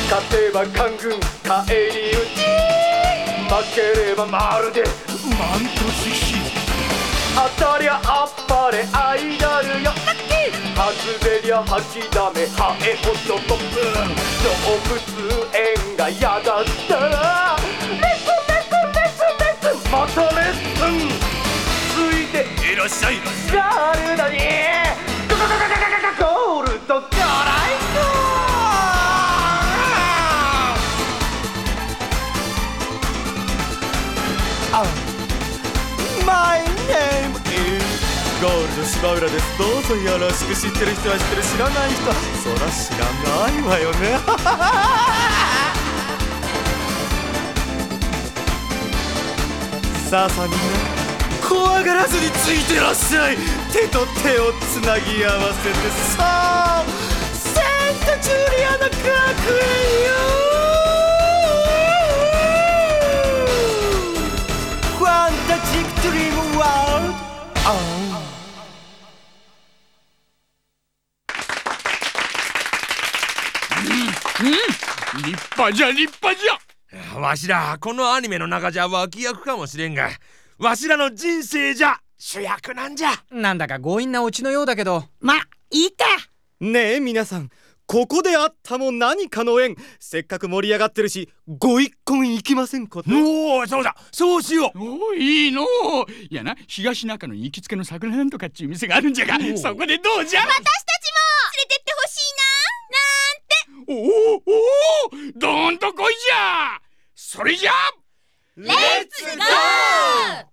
勝てば官軍返り討ち、負ければまるでマント獅子。 当たりゃあっぱれアイドルよ。外れりゃ吐きだめハエ男ブーン。動物園が嫌だったらレッスンレッスンレッスンレッスン、またレッスン。ついていらっしゃい。 ガールだにゴールドガライ My name is ゴールド芝浦です。どうぞよろしく。知ってる人は知ってる、知らない人はそら知らないわよね。さあさあみんな怖がらずについてらっしゃい。手と手をつなぎ合わせてさあセントジュリアの学園よ。ファンタジックドリームワールド。 立派じゃ立派じゃ。 わしらこのアニメの中じゃ脇役かもしれんが、わしらの人生じゃ主役なんじゃ。 なんだか強引なオチのようだけど、 ま、いいか。 ねえ皆さん、ここであったも何かの縁。せっかく盛り上がってるしご一献行きませんかと。 おお、そうだ、そうしよう。 おお、いいの。いやな、東中野に行きつけの桜なんとかっちゅう店があるんじゃが、そこでどうじゃ。 私たちも連れてってほしいな。 おおおお、どーんとこいじゃ。それじゃレッツゴー。